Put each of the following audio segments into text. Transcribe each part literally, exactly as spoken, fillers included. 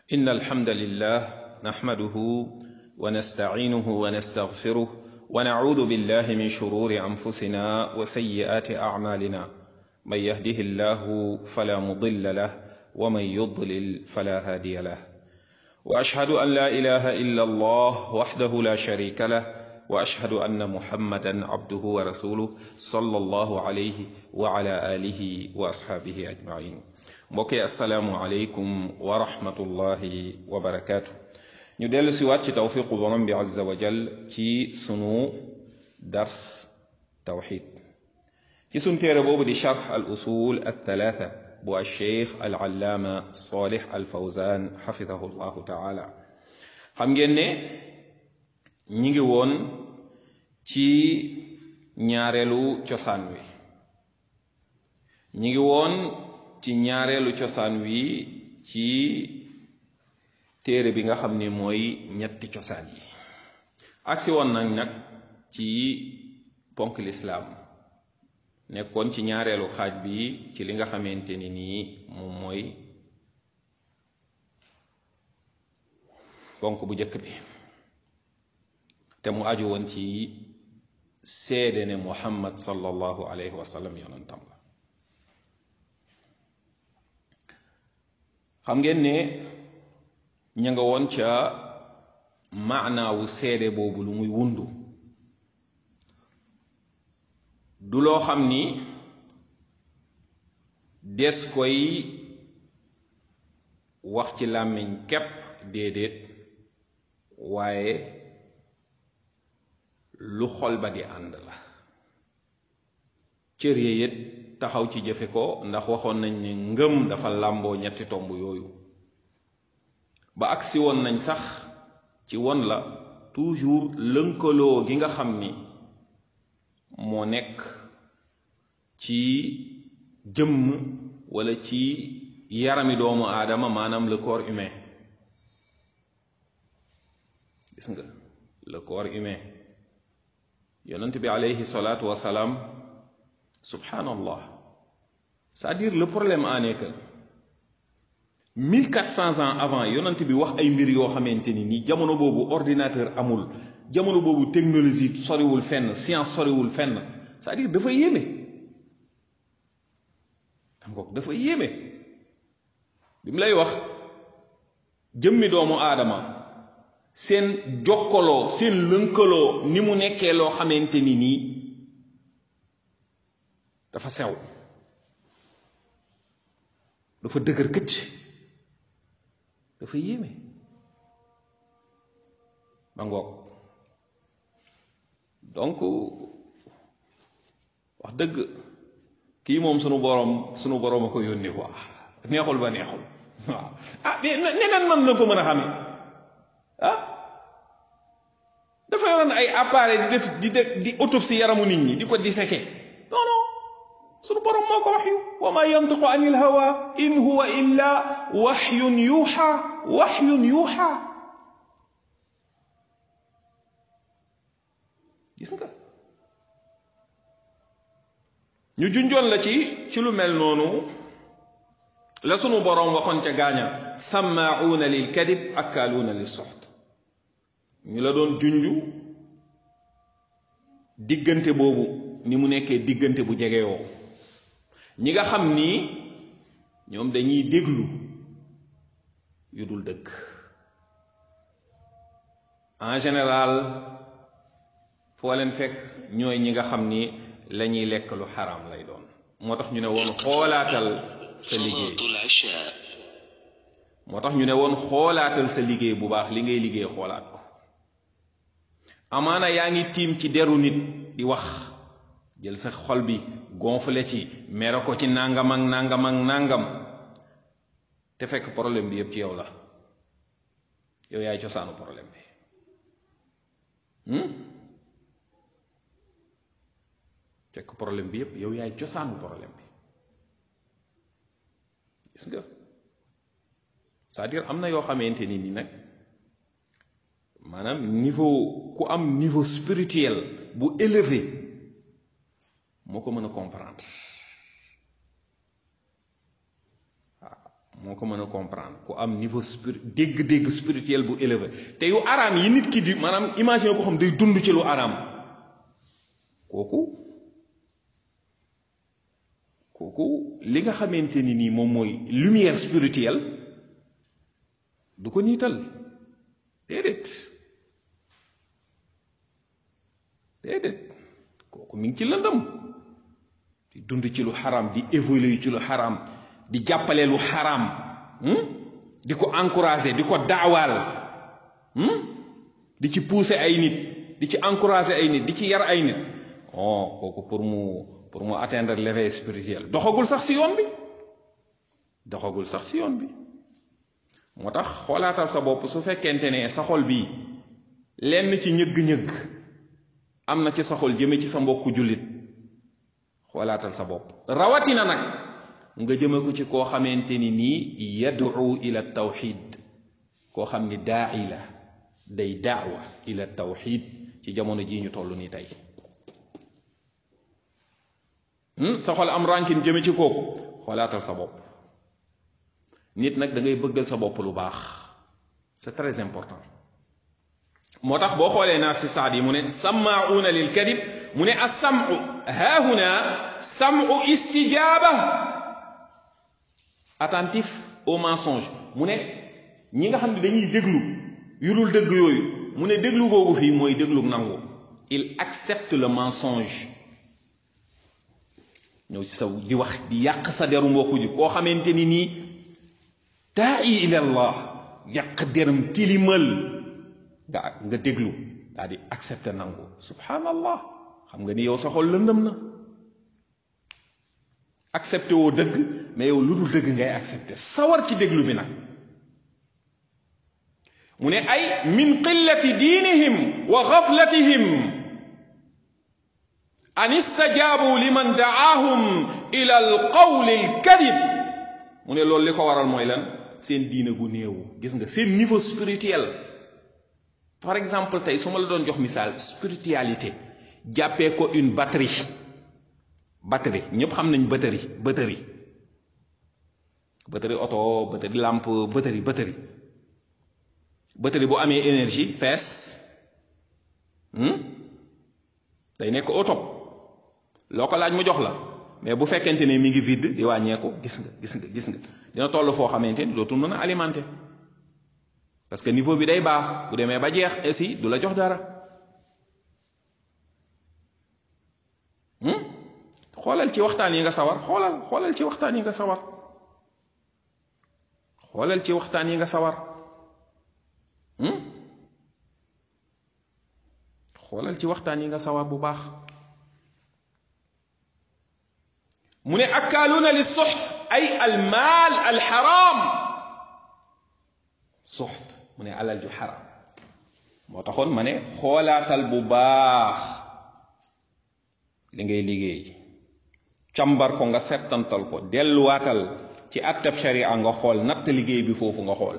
إن الحمد لله نحمده ونستعينه ونستغفره ونعوذ بالله من شرور أنفسنا وسيئات أعمالنا من يهده الله فلا مضل له ومن يضلل فلا هادي له وأشهد أن لا إله إلا الله وحده لا شريك له وأشهد أن محمدا عبده ورسوله صلى الله عليه وعلى آله وأصحابه أجمعين mbokki asalaamualeykum wa rahmatullahi wa barakaatu. ñu dellu si waat ci tawfiqu borom bi azza wa jal ci sunu dars tawxid ci sunu téere boobu di charx al usul al talaata bu al cheikh al allaama salih al fawzan xafidahu llahu taala. xam ngeen ne ñi ngi woon ci ñaareelu cosaan wi ñi ngi woon ci ñaareelu cosaan wi ci téere bi nga xam ni mooy ñetti cosaan yi agsi woon nag nag ci ponk lislaam nekkoon ci ñaareelu xaaj bi ci li nga xamante ni nii moom mooy ponk bu njëkk bi te mu aju woon ci seede ne muhammad sallallahu alayhi wa sallam yonentam la. xam ngeen ne ña nga woon ca maanaawu seede boobu lu muy wundu du loo xam ni des koy wax ci làmmiñ képp déedéet waaye lu xol ba di ànd la cër yéet taxaw ci jëfe ko ndax waxoon nañ ne ngëm dafa làmboo ñetti tomb yooyu ba agsi woon nañ sax ci won la toujours lënkaloo gi nga xam ni moo nekk ci jëmm wala ci yarami doomu aadama maanaam le corps humain. gis nga le corps humain yonent bi alayhi salaatu wasalaam subhanallah, c'est-à-dire le problème en est que mille quatre cents ans avant yonent bi wax ay mbir yoo xamante ni nii jamono boobu ordinateur amul, jamono boobu technologie soriwul fenn, science soriwul fenn, c'est-à-dire dafa yéeme xam nga dafa yéeme bi mu lay wax jëmmi doomu aadama seen jokkaloo seen lënkaloo ni mu nekkee loo xamante ni nii dafa sew dafa dëgër këcc dafa yéeme ba ngoog. donc wax dëgg kii moom sunu borom sunu borom a ko yónni quoi neexul ba neexul waaw ah neneen man la ko mën a xamee ah dafa yoroon ay appareil di def di def di autopsie yaramu nit ñi di ko disséquer. non non sunu borom moo ko waxyu wa ma yantiqu anil hawa in huwa illa waxyun yuuxa waxyun yuuxa. gis nga ñu junjoon la ci ci lu mel noonu la sunu borom waxoon ca gaaña sammaauuna lil kadib akkaaluuna lis suxt. ñu la doon junju diggante boobu ni mu nekkee diggante bu jegeyoo ñi nga xam ni ñoom dañuy déglu yu dul dëgg en général foo leen fekk ñooy ñi nga xam ni la ñuy lekk lu xaraam lay doon. moo tax ñu ne woon xoolaatal sa liggéey moo tax ñu ne woon xoolaatal sa liggéey bu baax li ngay liggéey xoolaat ko. amaana yaa ngi tiim ci deru nit di wax jël sa xol bi gonflé ci mere ko ci nangam ak nangam ak nangam te fekk problème bi yépp ci yow la yow yaay cosaanu problème bi. fekk problème bi yépp yow yaay cosaanu problème bi. gis nga c'est-à-dire am na yoo xamante ni ni nag maanaam niveau ku am niveau spirituel bu élevé moo ko mën a comprendre. moo ko mën a comprendre ku am niveau spir dégg-dégg spirituel bu élevé te yu araam yi nit ki di maanaam imaginer ko xam day dund ci lu araam kooku kooku li nga xamante ni nii moom mooy lumière spirituelle du ko niital déedéet déedéet kooku mi ngi ci lëndëm di dund ci lu xaraam di évoluer ci lu xaraam di jàppale lu xaraam di ko encourager di ko daawaal di ci pousser ay nit di ci encourager ay nit di ci yar ay nit oh kooku pour mu pour mu atteindre l'éveil spirituel doxagul sax ci yoon bi doxagul sax ci yoon bi moo tax xoolaatal sa bopp su fekkente ne sa xol bii lenn ci ñëgg-ñëgg am na ci sa xol jëme ci sa mbokku jullit xoolaatal sa bopp rawatina nag nga jëme ko ci koo xamante ni nii yad'u ila tawxid koo xam ni daa'i la day daawa ila tawxid ci jamono jii ñu toll nii tey sa xol am rankin jëme ci kooku xoolaatal sa bopp nit nag da ngay bëggal sa bopp lu baax c'est très important moo tax boo xoolee naa si saad yi mu ne sammaa'uuna lil kadib mu ne as-sam'u haahuna sam'u istijaaba attentif au mensonge mu ne ñi nga xam ne dañuy déglu yu dul dëgg yooyu mu ne déglu googu fii mooy déglu nangu il accepte le mensonge ñëw ci saw di wax di yàq sa deru mbokku ji koo xamante ni nii daa'i ila Allah yàq deram tilimal nga nga déglu daal di accepté nangu subhanallah xam nga ni yow sa xol lëndëm na accepté woo dëgg mais yow lu dul dëgg ngay accepté sawar ci déglu bi nag mu ne ay min qillati diinihim wa ghaflatihim an istajaabu liman da'aahum ila al qawl al kadib mu ne loolu li ko waral mooy lan seen diine gu néew gis nga seen niveau spirituel par exemple tey su ma la doon jox misaal spiritualité jàppee ko une batterie batterie ñëpp xam nañ batterie batterie batterie oto batterie lampe batterie batterie batterie bu amee énergie fees day nekk au top loo ko laaj mu jox la mais bu fekkente ne mi ngi vide di wàññeeku gis nga gis nga gis nga dina toll foo xamante ni dootul mën a alimenter parce que niveau bi day baax bu demee ba jeex aussi du la jox dara xoolal ci waxtaan yi nga sawar xoolal xoolal ci waxtaan yi nga sawar xoolal ci waxtaan yi nga sawar xoolal ci waxtaan yi nga sawar bu baax mu ne akkaaluuna li suxt ay almaal alxaraam suxt mu ne alal ju xaraam moo taxoon ma ne xoolaatal bu baax li ngay liggéey càmbar ko nga settantal ko delluwaatal ci attab sharia nga xool natt liggéey bi foofu nga xool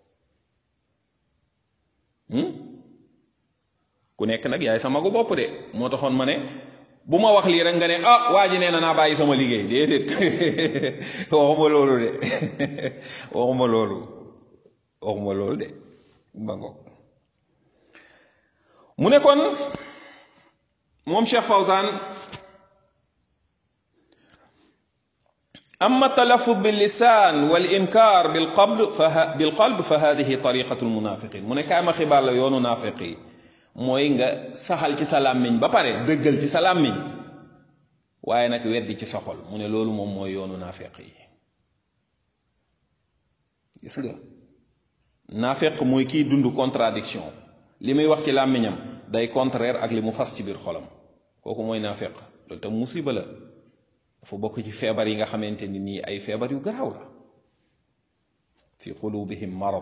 ku nekk nag yaay sama gu bopp de moo taxoon ma ne bu ma wax lii rek nga ne ah waa ji nee na naa bàyyi sama liggéey déedéet waxuma loolu de waxuma loolu waxuma loolu de ba ngoog mu ne kon moom Cheikh Fawzan amma talaffuz bil lisan wal inkar bil qalb fa bil qalb fa hadhihi tariqatu al munafiqin mu ne kaay ma xibaar la yoonu naafiqi mooy nga saxal ci sa làmmiñ ba pare dëggal ci sa làmmiñ waaye nag weddi ci sa xol mu ne loolu moom mooy yoonu naafeq yi gis nga naafeq mooy kiy dund contradiction li muy wax ci làmmiñam day contraire ak li mu fas ci biir xolam kooku mooy naafeq loolu tam musiba la dafa bokk ci feebar yi nga xamante ni nii ay feebar yu garaaw la fi qulubihim marad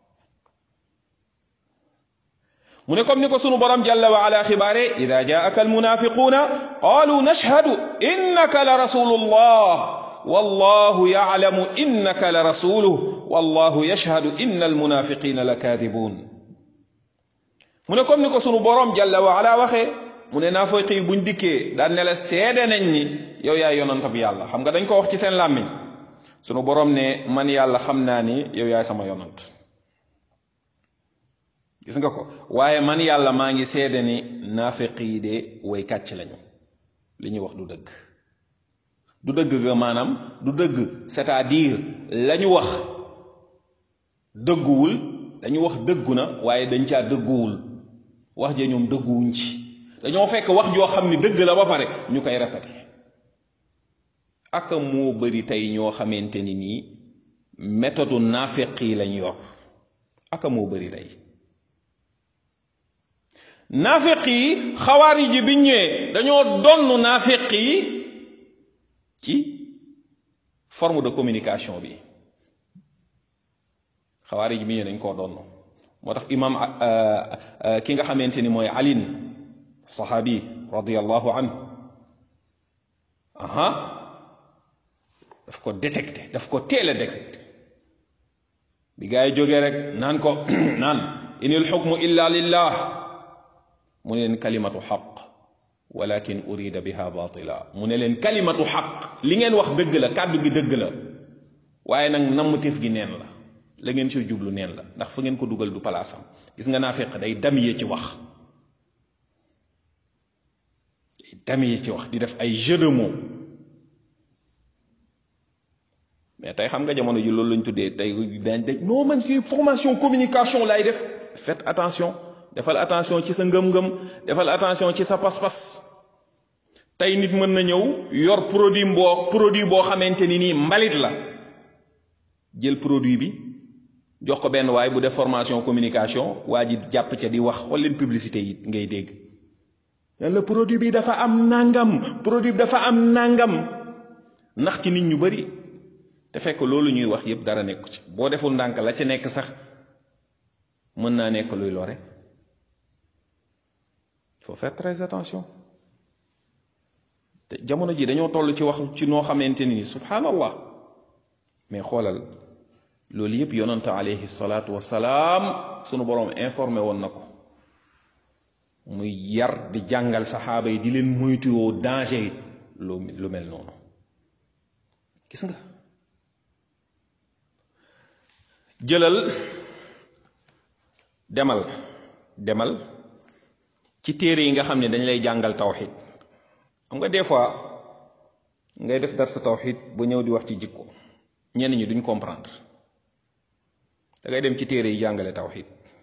mu ne comme ni ko sunu borom jalla wa ala xibaare ida jaaka almunafiquuna qaalu nashhadu innaka la rasulullah wallahu ya'lamu innaka la rasuluhu wallahu yashhadu inna almunafiqina la kaadibuun mu ne comme ni ko sunu borom jalla wa ala waxee mu ne naafiq yi buñ dikkee daan ne la seede nañ ni yow yaay yonantab yàlla xam nga dañ ko wax ci seen làmmiñ sunu borom ne man yàlla xam naa ni yow yaay sama yonant gis nga ko waaye man yàlla maa ngi seede ni naafiq yi de way kàcc lañu li ñuy wax du dëgg du dëgg ga maanaam du dëgg c'est-à-dire lañu wax dëgguwul dañu wax dëggu na waaye dañ caa dëgguwul wax ja ñoom dëgguwuñ ci dañoo fekk wax joo xam ni dëgg la ba pare ñu koy répété ak moo bari tey ñoo xamante ni nii méthode naafiq yi lañ yor ak moo bari tey naafiq yi xawaari ji biñ ñëwee dañoo donn naafiq yi ci forme de communication bi xawaari ji bi ñëwee dañ koo donn moo tax imam ki nga xamante ni mooy alin sahabi radiyallahu anhu aha daf ko détecté daf ko teel a détecté bi gaa yi jógee rek naan ko naan inil xukmu illa lillah mu ne leen kalimatu xaq walakin urida biha batila mu ne leen kalimatu xaq li ngeen wax dëgg la kàddu gi dëgg la waaye nag nammuteef gi neen la la ngeen ci jublu neen la ndax fa ngeen ko dugal du palaasam gis nga naafiq day damiye ci wax day damiye ci wax di def ay jeu de mots mais tey xam nga jamono ji loolu lañ tuddee tey dañ daj non man ci formation communication lay def faites attention defal attention ci sa ngëm-ngëm defal attention ci sa pas-pas tey nit mën na ñëw yor produit boo produit boo xamante ni nii mbalit la jël produit bi jox ko benn waay bu def formation communication waa ji jàpp ca di wax xool leen publicité yi ngay dégg yàlla produit bi dafa am nangam produit bi dafa am nangam ndax ci nit ñu bari te fekk loolu ñuy wax yépp dara nekku ci boo deful ndànk la ca nekk sax mën naa nekk luy lore il faut faire très attention te jamono ji dañoo toll ci wax ci noo xamante ni subhanallah mais xoolal loolu yépp yonante alayhi salaatu wasalaam sunu boroom informé woon na ko muy yar di jàngal saxaaba yi di leen moytuwoo danger yi lu lu mel noonu gis nga jëlal demal demal ci téere yi nga xam ne dañ lay jàngal tawxid xam nga des fois ngay def dar sa tawxid ba ñëw di wax ci jikko ñenn ñi duñ comprendre da ngay dem ci téere yi jàngale tawxid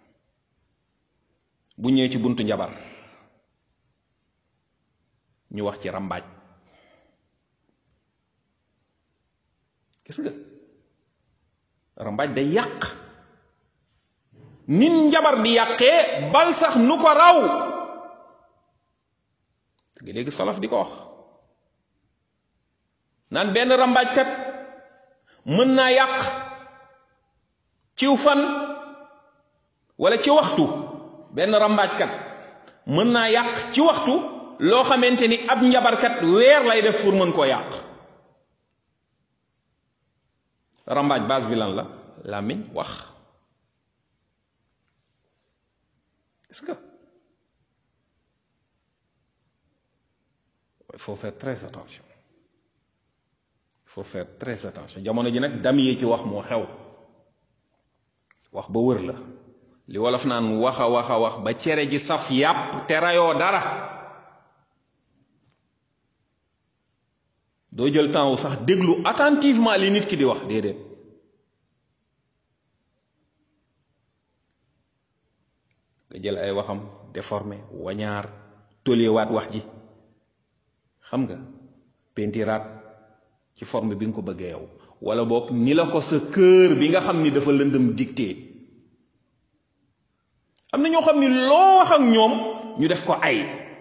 bu ñëwee ci buntu njabar ñu wax ci rambaaj gis nga rambaaj day yàq nit njabar di yàqee bal sax nu ko raw nga léegi salaf di ko wax naan benn rambaajkat mën naa yàq ciw fan wala ci waxtu benn rambaajkat mën naa yàq ci waxtu loo xamante ni ab njabarkat weer lay def pour mën koo yàq rambaaj base bi lan la làmmiñ wax est-ce que il faut faire très attention il faut faire très attention jamono ji nag dam yi ci wax moo xew wax ba wër la li wolof naan wax a wax a wax ba cere ji saf yàpp te rayoo dara doo jël temps wu sax déglu attentivement li nit ki di wax déedéet nga jël ay waxam déformé wañaar tolewaat wax ji xam nga pentiraat ci forme bi nga ko bëggee yow wala boog ni la ko sa cœur bi nga xam ni dafa lëndëm dicté am na ñoo xam ni loo wax ak ñoom ñu def ko ay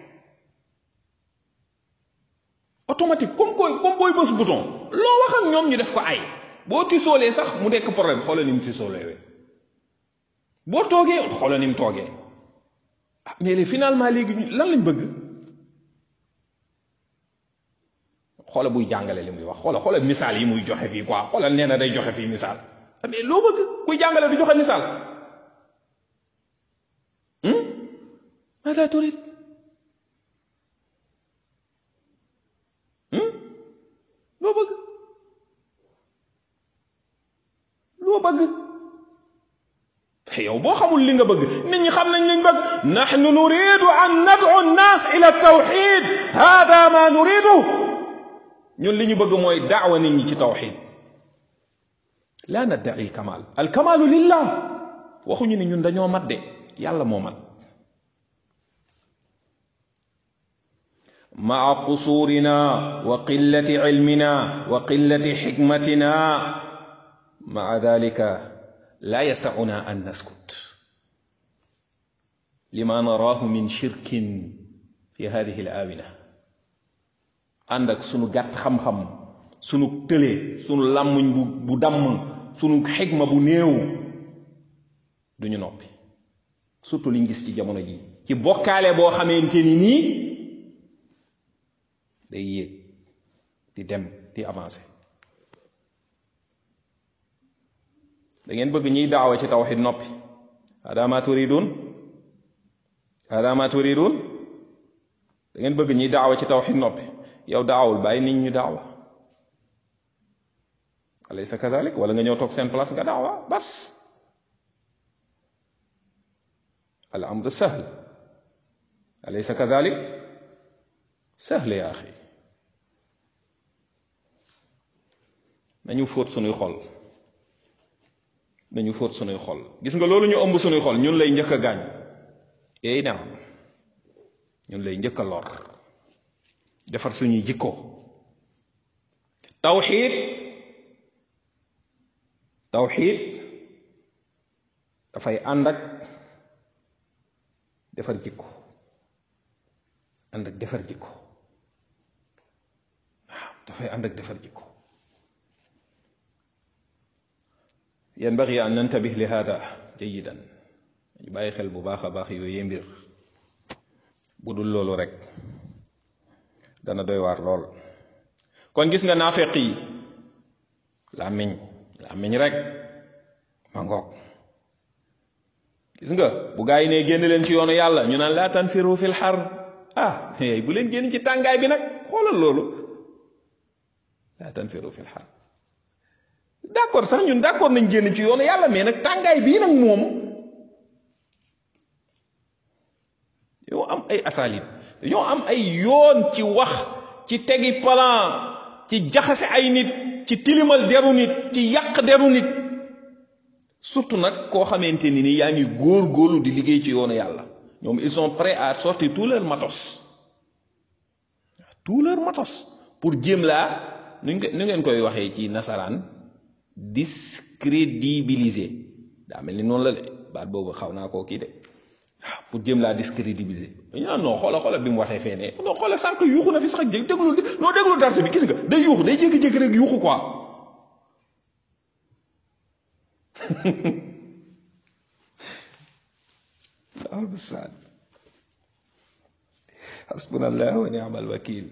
automatique comme koy comme booy bës bouton loo wax ak ñoom ñu def ko ay boo tisoolee sax mu nekk problème xoolal ni mu tisoolee boo toogee xoolal ni mu toogee ah mais léegi finalement léegi lan lañ bëgg xoola buy jàngale li muy wax xoola xoola misaal yi muy joxe fii quoi xoolal nee na day joxe fii misaal mais loo bëgg kuy jàngale du joxe misaal maada turid loo bëgg yow boo xamul li nga bëgg nit ñi xam nañ liñ bëgg nahnu nuridu an nad'u an-nas ila at-tawhid hada ma nuridu ñun li ñu bëgg mooy da'wa nit ñi ci tawhid la nadda'i al-kamal al-kamalu lillah waxuñu ni ñun dañoo mat de yàlla moo mat ma'a qusurina wa qillati ilmina wa qillati hikmatina ma'a dhalika la yas'una an naskut lima narahu min shirkin fi hadhihi al-awina ànd ak sunu gàtt xam-xam sunu tëlee sunu làmmuñ bu bu damm sunu xikma bu néew duñu noppi surtout liñ gis ci jamono ji ci bokkaale boo xamante ni nii day yéeg di dem di avancer da ngeen bëgg ñiy daawa ci tawhid noppi hada ma turidun hada ma turidun da ngeen bëgg ñiy daawa ci tawhid noppi yow daawul bàyyi nit ñu daawa alaysa kadhalik wala nga ñëw toog seen place nga daawa bas al amru sahl alaysa kadhalik sahl ya axi nañu fóot sunuy xol nañu fóot sunuy xol gis nga loolu ñu ëmb sunuy xol ñun lay njëkk a gaañ eey naam ñun lay njëkk a lor defar suñuy jikko tawxiid tawxiid dafay ànd ak defar jikko ànd ak defar jikko waaw dafay ànd ak defar jikko yanbaghi an nantabih li hada jayidan ñu bàyyi xel bu baax a baax yooyu mbir bu dul loolu rek dana doy waar lool kon gis nga naafeq yi làmmiñ làmmiñ rek ma ngoog gis nga bu gaa yi ne génn leen ci yoonu yàlla ñu naan laa tanfiru fil har ah bu leen génn ci tàngaay bi nag xoolal loolu laa tanfiru fil har d'accord sax ñun d'accord nañ génn ci yoonu yàlla mais nag tàngaay bii nag moom yow am ay asalib dañoo am ay yoon ci wax ci tegi plan ci jaxase ay nit ci tilimal deru nit ci yàq deru nit surtout nag koo xamante ni ni yaa ngi góor-góorlu di liggéey ci yoonu yàlla ñoom ils sont prêts à sortir tout leur matos tout leur matos pour jéem laa nu nu ngeen koy waxee ci nasaraan discrédibiliser daa mel ni noonu la de baat boobu xaw naa koo kii de waaw pour jéem laa discrédibiliser ñu naan non xoola xoola bi mu waxee fee ne non xoola sànq yuuxu na fi sax jég déglu noo déglu darse bi gis nga day yuuxu day jékki-jékki rek yuuxu quoi albasaan hasbunallah wa ni'mal wakil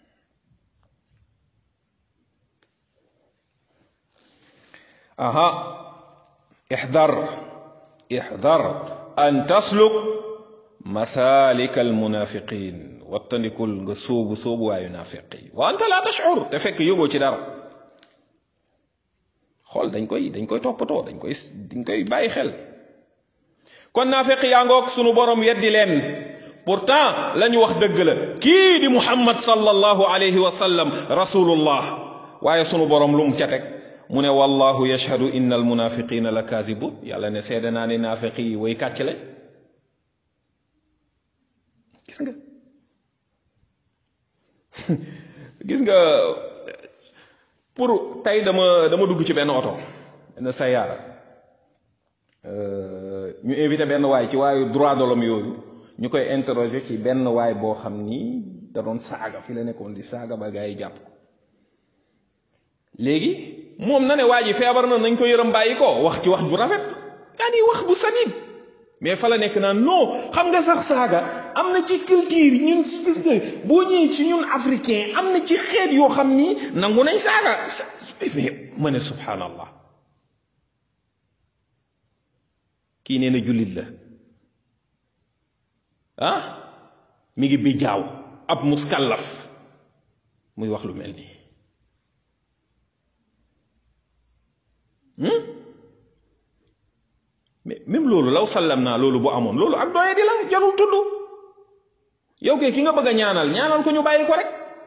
aha ihdar ihdar an tasluk masalik almunafiqin wattandikul nga sóobu sóobu waayu naafiqi wa anta la tash'ur te fekk yëgoo ci dara xool dañ koy dañ koy toppatoo dañ koy dañ koy bàyyi xel kon naafiq yaa ngoog sunu borom weddi leen pourtant lañu wax dëgg la kii di muhammad sallallahu alayhi wa sallam rasulullah waaye sunu borom lu mu ca teg mu ne wallahu yashhadu inna al munafiqina la kaazibun yàlla ne seede naa ne naafiq yi way kàcc lañ gis nga gis nga pour tey dama dama dugg ci benn oto benn sayaara ñu invité benn waay ci waayu droit de l'homme yooyu ñu koy interroger ci benn waay boo xam ni da doon saaga fi la nekkoon di saaga ba gaa yi jàpp ko léegi moom na ne waa ji feebar na nañ ko yërëm bàyyi ko wax ci wax bu rafet yaa ni wax bu sadid mais fa la nekk naan non xam nga sax saaga am na ci culture ñun boo ñëwee ci ñun africain am na ci xeet yoo xam ni nangu nañ saaga mais ma ne subhanallah kii nee na jullit la ah mi ngi bi jaaw ab muskallaf muy wax lu mel nii mais même loolu law sallam naa loolu bu amoon loolu ak doye di la jarul tudd yow kay ki nga bëgg a ñaanal ñaanal ko ñu bàyyi ko rek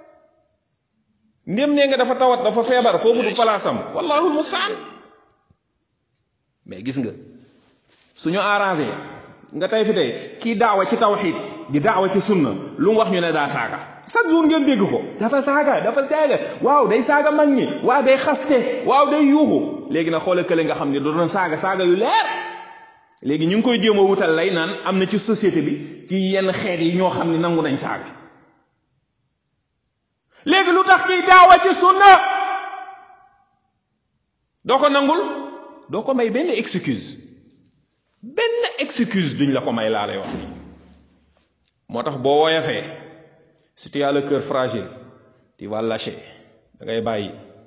ndéem nee nga dafa tawat dafa feebar foofu du palaasam wallahu almustaan mais gis nga suñu arrangé nga tey fi tey kii daawa ci tawxiid di daawa ci sunna lu mu wax ñu ne daa saaga chaque jour ngeen dégg ko dafa saaga dafa saaga waaw day saaga mag ñi waaw day xaste waaw day yuuxu léegi nag xoolal kële nga xam ne doon saaga saaga yu leer léegi ñu ngi koy jéem a wutal lay naan am na ci société bi ci yenn xeet yi ñoo xam ne nangu nañ saaga léegi lu tax kiy daawa ci sunna doo ko nangul doo ko may benn excuse benn excuse duñ la ko may laa lay wax nii moo tax boo woyofee si tu as le cœur fragile tu vas lâcher da ngay bàyyi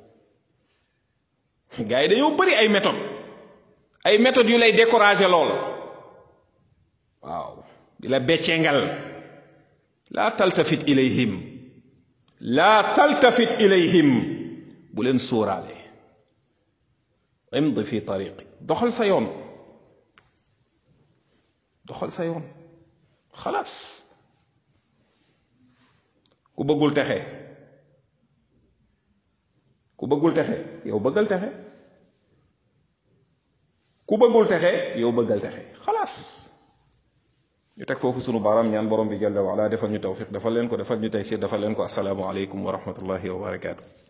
gars yi dañoo bëri ay méthodes ay méthodes yu lay décourager lool waaw di la beccengal laa taltafit ilayhim laa taltafit ilayhim bu leen sóoraale imdi fi tariqi doxal sa yoon doxal sa yoon xalaas ku bëggul texe ku bëggul texe yow bëggal texe ku bëggul texe yow bëggal texe xalaas ñu teg foofu sunu baaraam ñaan borom bi jalla wa ala defal ñu tawfiq defal leen ko defal ñu taysir defal leen ko assalaamu aleykum wa rahmatullahi wa barakaatu